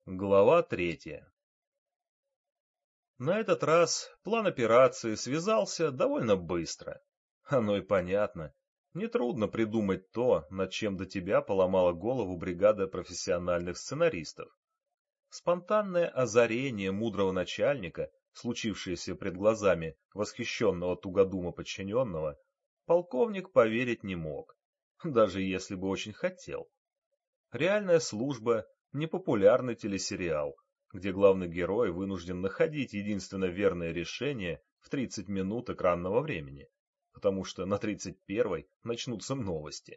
Глава 3. На этот раз план операции связался довольно быстро. Оно и понятно. Нетрудно придумать то, над чем до тебя поломала голову бригада профессиональных сценаристов. Спонтанное озарение мудрого начальника, случившееся пред глазами восхищенного тугодума подчиненного, полковник поверить не мог, даже если бы очень хотел. Реальная служба — непопулярный телесериал, где главный герой вынужден находить единственно верное решение в 30 минут экранного времени, потому что на 31-й начнутся новости.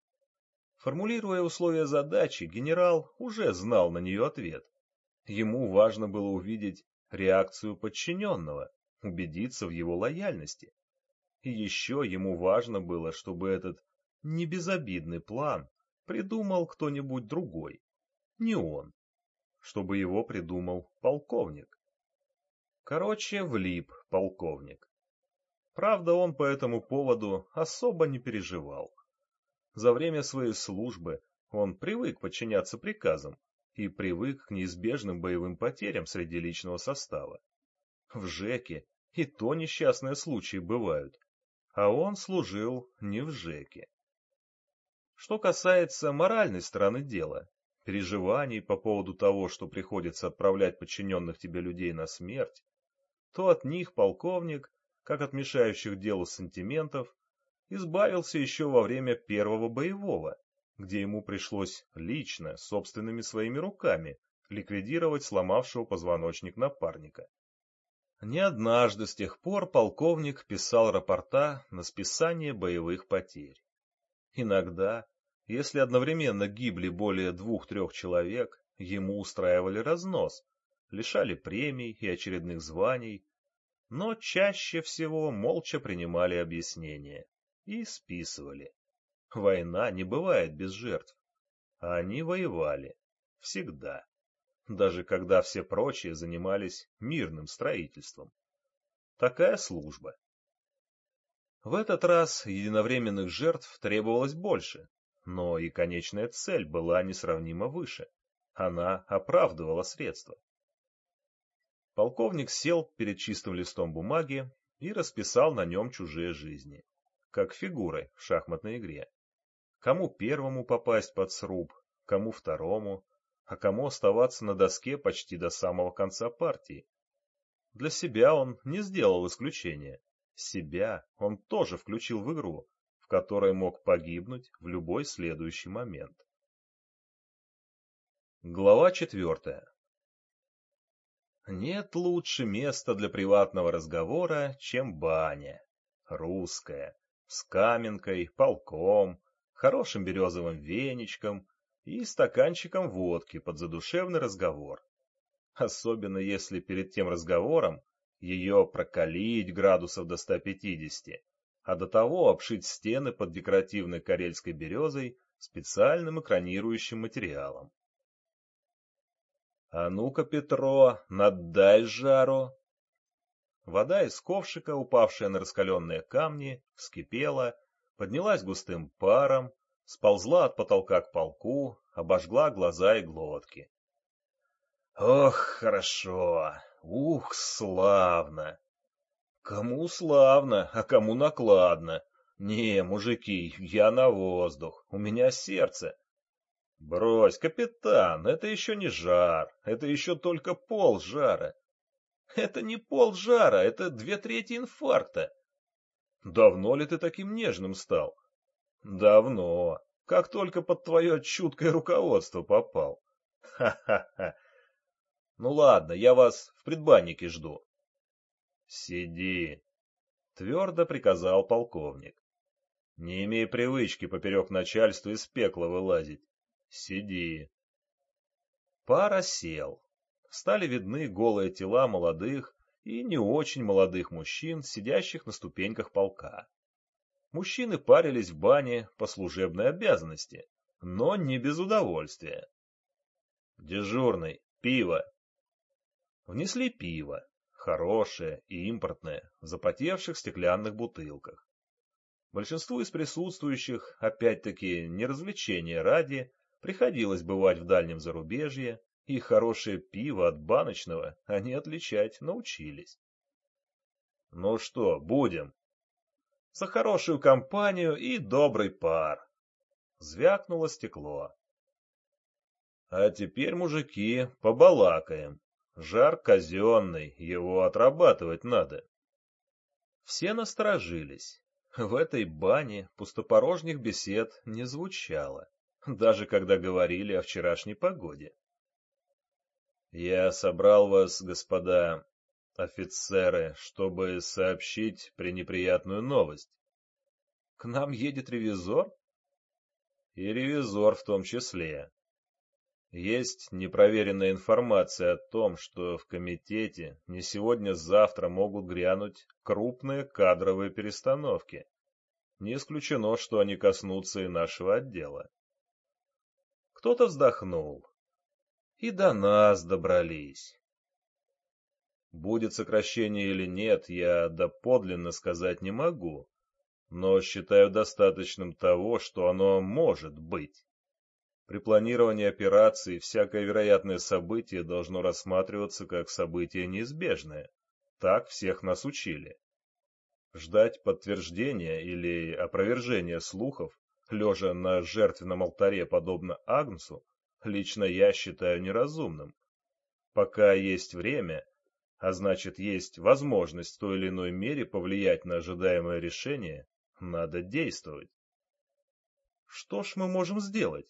Формулируя условия задачи, генерал уже знал на нее ответ. Ему важно было увидеть реакцию подчиненного, убедиться в его лояльности. И еще ему важно было, чтобы этот небезобидный план придумал кто-нибудь другой, не он, чтобы его придумал полковник. Короче, влип полковник. Правда, он по этому поводу особо не переживал. За время своей службы он привык подчиняться приказам и привык к неизбежным боевым потерям среди личного состава. В ЖЭКе и то несчастные случаи бывают, а он служил не в ЖЭКе. Что касается моральной стороны дела, переживаний по поводу того, что приходится отправлять подчиненных тебе людей на смерть, то от них полковник, как от мешающих делу сантиментов, избавился еще во время первого боевого, где ему пришлось лично, собственными своими руками, ликвидировать сломавшего позвоночник напарника. Не однажды с тех пор полковник писал рапорта на списание боевых потерь. Иногда, если одновременно гибли более 2-3 человек, ему устраивали разнос, лишали премий и очередных званий, но чаще всего молча принимали объяснения и списывали. Война не бывает без жертв, а они воевали всегда, даже когда все прочие занимались мирным строительством. Такая служба. В этот раз единовременных жертв требовалось больше, но и конечная цель была несравнимо выше. Она оправдывала средства. Полковник сел перед чистым листом бумаги и расписал на нем чужие жизни, как фигуры в шахматной игре. Кому первому попасть под сруб, кому второму, а кому оставаться на доске почти до самого конца партии. Для себя он не сделал исключения. Себя он тоже включил в игру, в которой мог погибнуть в любой следующий момент. Глава 4. Нет лучше места для приватного разговора, чем баня. Русская, с каменкой, полком, хорошим березовым веничком и стаканчиком водки под задушевный разговор. Особенно если перед тем разговором ее прокалить градусов до 150, а до того обшить стены под декоративной карельской березой специальным экранирующим материалом. «А ну-ка, Петро, надай жару!» Вода из ковшика, упавшая на раскаленные камни, вскипела, поднялась густым паром, сползла от потолка к полку, обожгла глаза и глотки. Ох, хорошо! Ух, славно! Кому славно, а кому накладно. Не, мужики, я на воздух, у меня сердце. Брось, капитан, это еще не жар, это еще только пол жара. Это не пол жара, это 2/3 инфаркта. Давно ли ты таким нежным стал? Давно, как только под твое чуткое руководство попал. Ха-ха-ха. Ну ладно, я вас в предбаннике жду. Сиди, твердо приказал полковник. Не имей привычки поперек начальства из пекла вылазить. Сиди. Пара сел. Стали видны голые тела молодых и не очень молодых мужчин, сидящих на ступеньках полка. Мужчины парились в бане по служебной обязанности, но не без удовольствия. Дежурный, пиво. Внесли пиво, хорошее и импортное, в запотевших стеклянных бутылках. Большинству из присутствующих, опять-таки не развлечения ради, приходилось бывать в дальнем зарубежье, И хорошее пиво от баночного они отличать научились. Ну что, будем? За хорошую компанию и добрый пар. Звякнуло стекло. А теперь, мужики, побалакаем. Жар казенный, его отрабатывать надо. Все насторожились. В этой бане пустопорожних бесед не звучало, даже когда говорили о вчерашней погоде. Я собрал вас, господа офицеры, чтобы сообщить пренеприятную новость. К нам едет ревизор? И ревизор в том числе. Есть непроверенная информация о том, что в комитете не сегодня-завтра могут грянуть крупные кадровые перестановки. Не исключено, что они коснутся и нашего отдела. Кто-то вздохнул. И до нас добрались. Будет сокращение или нет, я доподлинно сказать не могу, но считаю достаточным того, что оно может быть. При планировании операции всякое вероятное событие должно рассматриваться как событие неизбежное. Так всех нас учили. Ждать подтверждения или опровержения слухов, лежа на жертвенном алтаре подобно Агнцу, лично я считаю неразумным. Пока есть время, а значит есть возможность в той или иной мере повлиять на ожидаемое решение, надо действовать. Что ж мы можем сделать?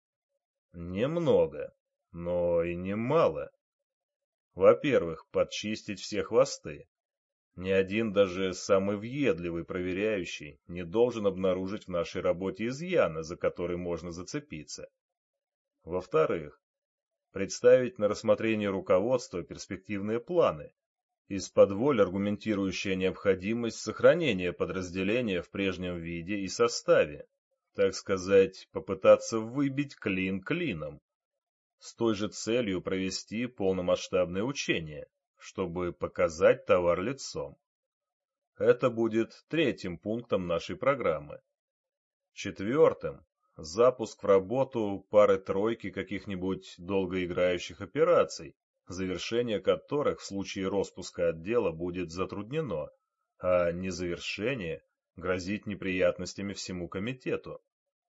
Немного, но и немало. Во-первых, подчистить все хвосты. Ни один, даже самый въедливый проверяющий, не должен обнаружить в нашей работе изъяна, за который можно зацепиться. Во-вторых, представить на рассмотрение руководства перспективные планы, из-под-воль аргументирующие необходимость сохранения подразделения в прежнем виде и составе, так сказать, попытаться выбить клин клином, с той же целью провести полномасштабное учение, чтобы показать товар лицом. Это будет третьим пунктом нашей программы. Четвертым – запуск в работу пары-тройки каких-нибудь долгоиграющих операций, завершение которых в случае распуска отдела будет затруднено, а незавершение грозит неприятностями всему комитету.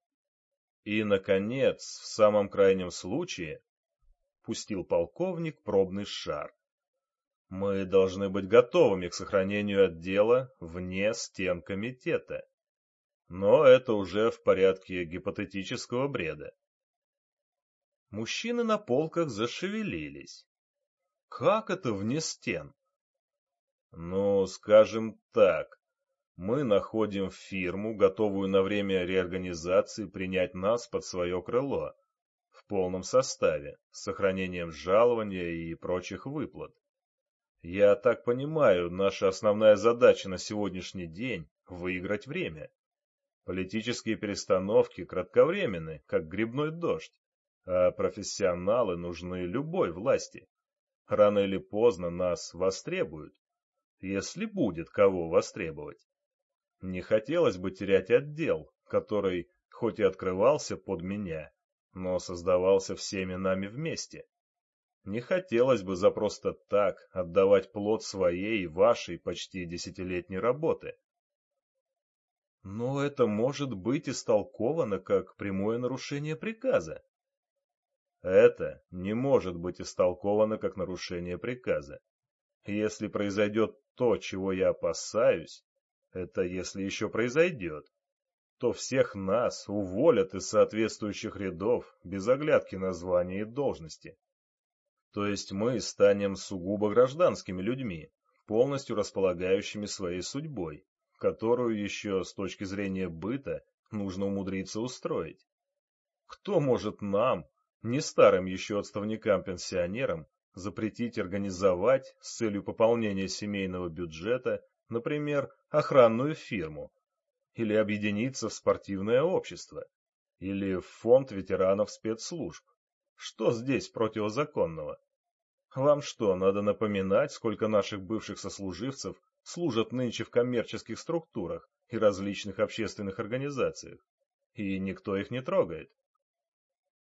И, наконец, в самом крайнем случае, пустил полковник пробный шар. Мы должны быть готовыми к сохранению отдела вне стен комитета. Но это уже в порядке гипотетического бреда. Мужчины на полках зашевелились. Как это вне стен? Ну, скажем так, мы находим фирму, готовую на время реорганизации принять нас под свое крыло, в полном составе, с сохранением жалования и прочих выплат. Я так понимаю, наша основная задача на сегодняшний день – выиграть время. Политические перестановки кратковременны, как грибной дождь, а профессионалы нужны любой власти. Рано или поздно нас востребуют, если будет кого востребовать. Не хотелось бы терять отдел, который хоть и открывался под меня, но создавался всеми нами вместе. Не хотелось бы за просто так отдавать плод своей и вашей почти десятилетней работы. Но это может быть истолковано как прямое нарушение приказа. Это не может быть истолковано как нарушение приказа. Если произойдет то, чего я опасаюсь, это если еще произойдет, то всех нас уволят из соответствующих рядов без оглядки на звания и должности. То есть мы станем сугубо гражданскими людьми, полностью располагающими своей судьбой, которую еще с точки зрения быта нужно умудриться устроить. Кто может нам, не старым еще отставникам-пенсионерам, запретить организовать с целью пополнения семейного бюджета, например, охранную фирму, или объединиться в спортивное общество, или в фонд ветеранов спецслужб? Что здесь противозаконного? Вам что, надо напоминать, сколько наших бывших сослуживцев служат нынче в коммерческих структурах и различных общественных организациях? И никто их не трогает.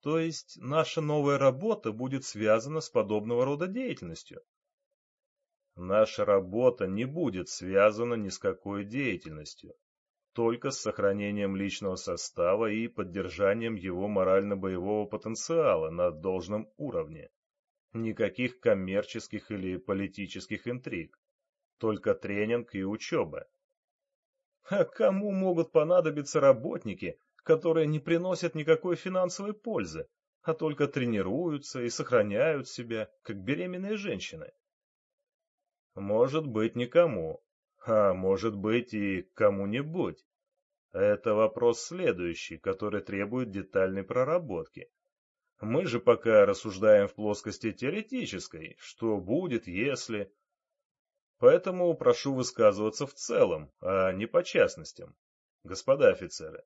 То есть наша новая работа будет связана с подобного рода деятельностью? Наша работа не будет связана ни с какой деятельностью, только с сохранением личного состава и поддержанием его морально-боевого потенциала на должном уровне. Никаких коммерческих или политических интриг, только тренинг и учеба. А кому могут понадобиться работники, которые не приносят никакой финансовой пользы, а только тренируются и сохраняют себя, как беременные женщины? Может быть, никому, а может быть и кому-нибудь. Это вопрос следующий, который требует детальной проработки. Мы же пока рассуждаем в плоскости теоретической, что будет, если... Поэтому прошу высказываться в целом, а не по частностям, господа офицеры.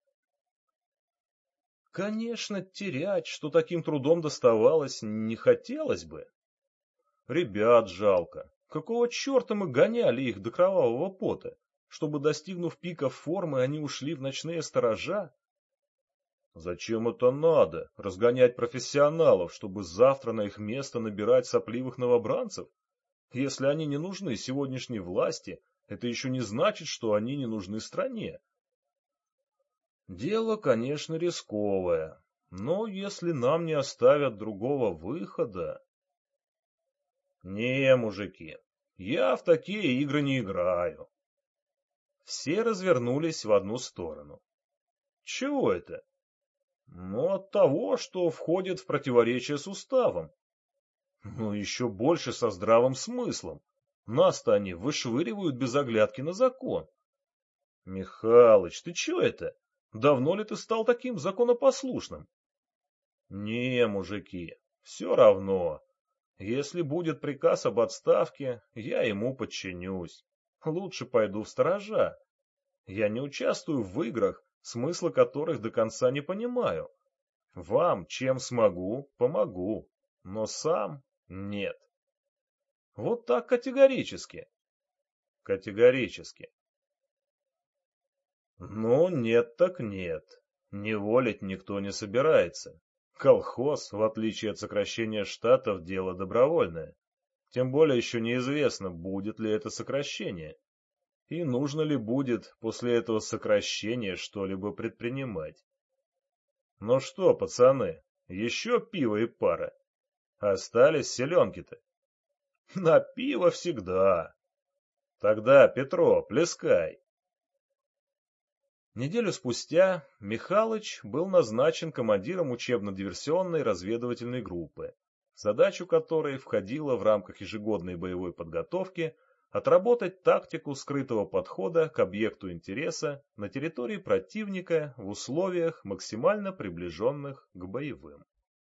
Конечно, терять, что таким трудом доставалось, не хотелось бы. Ребят жалко. Какого черта мы гоняли их до кровавого пота, чтобы, достигнув пика формы, они ушли в ночные сторожа? Зачем это надо, разгонять профессионалов, чтобы завтра на их место набирать сопливых новобранцев? Если они не нужны сегодняшней власти, это еще не значит, что они не нужны стране. Дело, конечно, рисковое, но если нам не оставят другого выхода... Не, мужики, я в такие игры не играю. Все развернулись в одну сторону. Чего это? Ну, от того, что входит в противоречие с уставом. Ну, еще больше со здравым смыслом. Нас-то они вышвыривают без оглядки на закон. Михалыч, ты че это? Давно ли ты стал таким законопослушным? Не, мужики, все равно. Если будет приказ об отставке, я ему подчинюсь. Лучше пойду в сторожа. Я не участвую в играх, смысла которых до конца не понимаю. Вам, чем смогу, помогу, но сам нет. Вот так категорически. Категорически. Ну, нет так нет. Неволить никто не собирается. Колхоз, в отличие от сокращения штатов, дело добровольное. Тем более еще неизвестно, будет ли это сокращение. И нужно ли будет после этого сокращения что-либо предпринимать. Ну что, пацаны, еще пиво и пара. Остались селенки-то. На пиво всегда. Тогда, Петро, плескай. Неделю спустя Михалыч был назначен командиром учебно-диверсионной разведывательной группы, в задачу которой входило в рамках ежегодной боевой подготовки отработать тактику скрытого подхода к объекту интереса на территории противника в условиях, максимально приближенных к боевым.